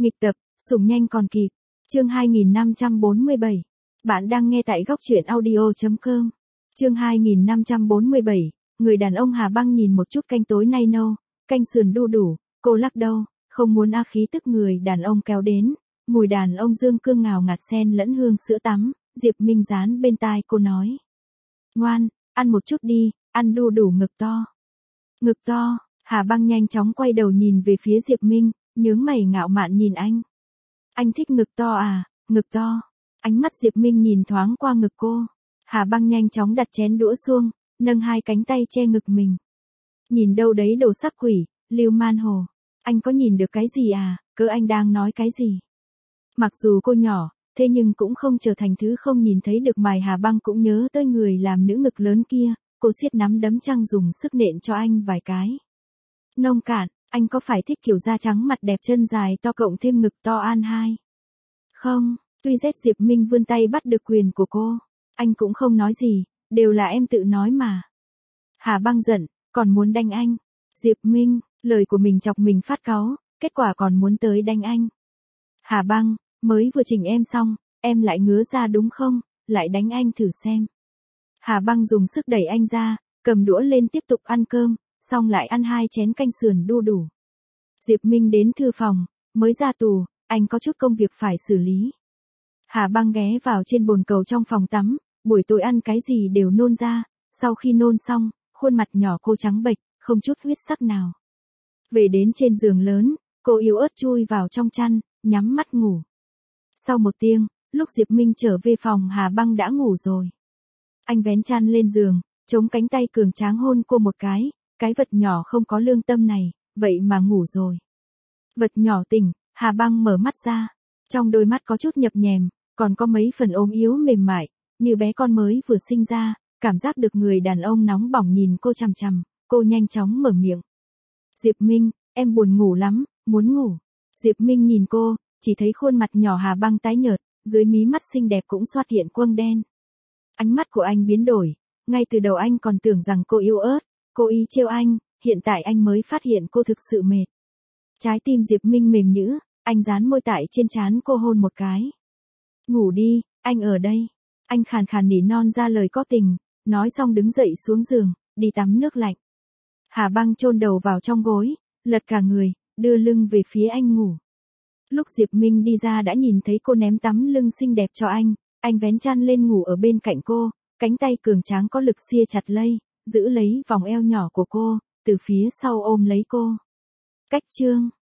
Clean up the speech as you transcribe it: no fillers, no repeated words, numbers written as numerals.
Nghịch tập, sủng nhanh còn kịp. Chương 2547. Bạn đang nghe tại góc truyện audio.com. Chương 2547. Người đàn ông Hà Băng nhìn một chút canh tối nay nâu, canh sườn đu đủ, cô lắc đầu, không muốn khí tức người đàn ông kéo đến. Mùi đàn ông dương cương ngào ngạt xen lẫn hương sữa tắm, Diệp Minh dán bên tai cô nói. Ngoan, ăn một chút đi, ăn đu đủ ngực to. Ngực to, Hà Băng nhanh chóng quay đầu nhìn về phía Diệp Minh, nhướng mày ngạo mạn nhìn anh. Anh thích ngực to à, ngực to. Ánh mắt Diệp Minh nhìn thoáng qua ngực cô. Hà Băng nhanh chóng đặt chén đũa xuống, nâng hai cánh tay che ngực mình. Nhìn đâu đấy đồ sắp quỷ, Lưu Man Hồ. Anh có nhìn được cái gì à, cớ anh đang nói cái gì? Mặc dù cô nhỏ, thế nhưng cũng không trở thành thứ không nhìn thấy được mày. Hà Băng cũng nhớ tới người làm nữ ngực lớn kia, cô siết nắm đấm trăng dùng sức nện cho anh vài cái. Nông cạn, anh có phải thích kiểu da trắng mặt đẹp chân dài to cộng thêm ngực to an hai? Không, tuy Diệp Minh vươn tay bắt được quyền của cô. Anh cũng không nói gì, đều là em tự nói mà. Hà Băng giận, còn muốn đánh anh. Diệp Minh, lời của mình chọc mình phát cáu, kết quả còn muốn tới đánh anh. Hà Băng, mới vừa chỉnh em xong, em lại ngứa ra đúng không, lại đánh anh thử xem. Hà Băng dùng sức đẩy anh ra, cầm đũa lên tiếp tục ăn cơm, xong lại ăn 2 chén canh sườn đu đủ. Diệp Minh đến thư phòng, mới ra tù, anh có chút công việc phải xử lý. Hà Băng ghé vào trên bồn cầu trong phòng tắm, buổi tối ăn cái gì đều nôn ra, sau khi nôn xong, khuôn mặt nhỏ cô trắng bệch, không chút huyết sắc nào. Về đến trên giường lớn, cô yếu ớt chui vào trong chăn, nhắm mắt ngủ. Sau một tiếng, lúc Diệp Minh trở về phòng Hà Băng đã ngủ rồi. Anh vén chăn lên giường, chống cánh tay cường tráng hôn cô một cái vật nhỏ không có lương tâm này, vậy mà ngủ rồi. Vật nhỏ tỉnh, Hà Băng mở mắt ra, trong đôi mắt có chút nhập nhèm, còn có mấy phần ốm yếu mềm mại, như bé con mới vừa sinh ra, cảm giác được người đàn ông nóng bỏng nhìn cô chằm chằm, cô nhanh chóng mở miệng. Diệp Minh, em buồn ngủ lắm, muốn ngủ. Diệp Minh nhìn cô, chỉ thấy khuôn mặt nhỏ Hà Băng tái nhợt, dưới mí mắt xinh đẹp cũng xuất hiện quầng đen. Ánh mắt của anh biến đổi, ngay từ đầu anh còn tưởng rằng cô yếu ớt, cố ý trêu anh, hiện tại anh mới phát hiện cô thực sự mệt. Trái tim Diệp Minh mềm nhũn, anh dán môi tại trên trán cô hôn một cái. Ngủ đi, anh ở đây. Anh khàn khàn nỉ non ra lời có tình, nói xong đứng dậy xuống giường, đi tắm nước lạnh. Hà Băng chôn đầu vào trong gối, lật cả người, đưa lưng về phía anh ngủ. Lúc Diệp Minh đi ra đã nhìn thấy cô ném tấm lưng xinh đẹp cho anh vén chăn lên ngủ ở bên cạnh cô, cánh tay cường tráng có lực sia chặt giữ lấy vòng eo nhỏ của cô, từ phía sau ôm lấy cô. Cách chương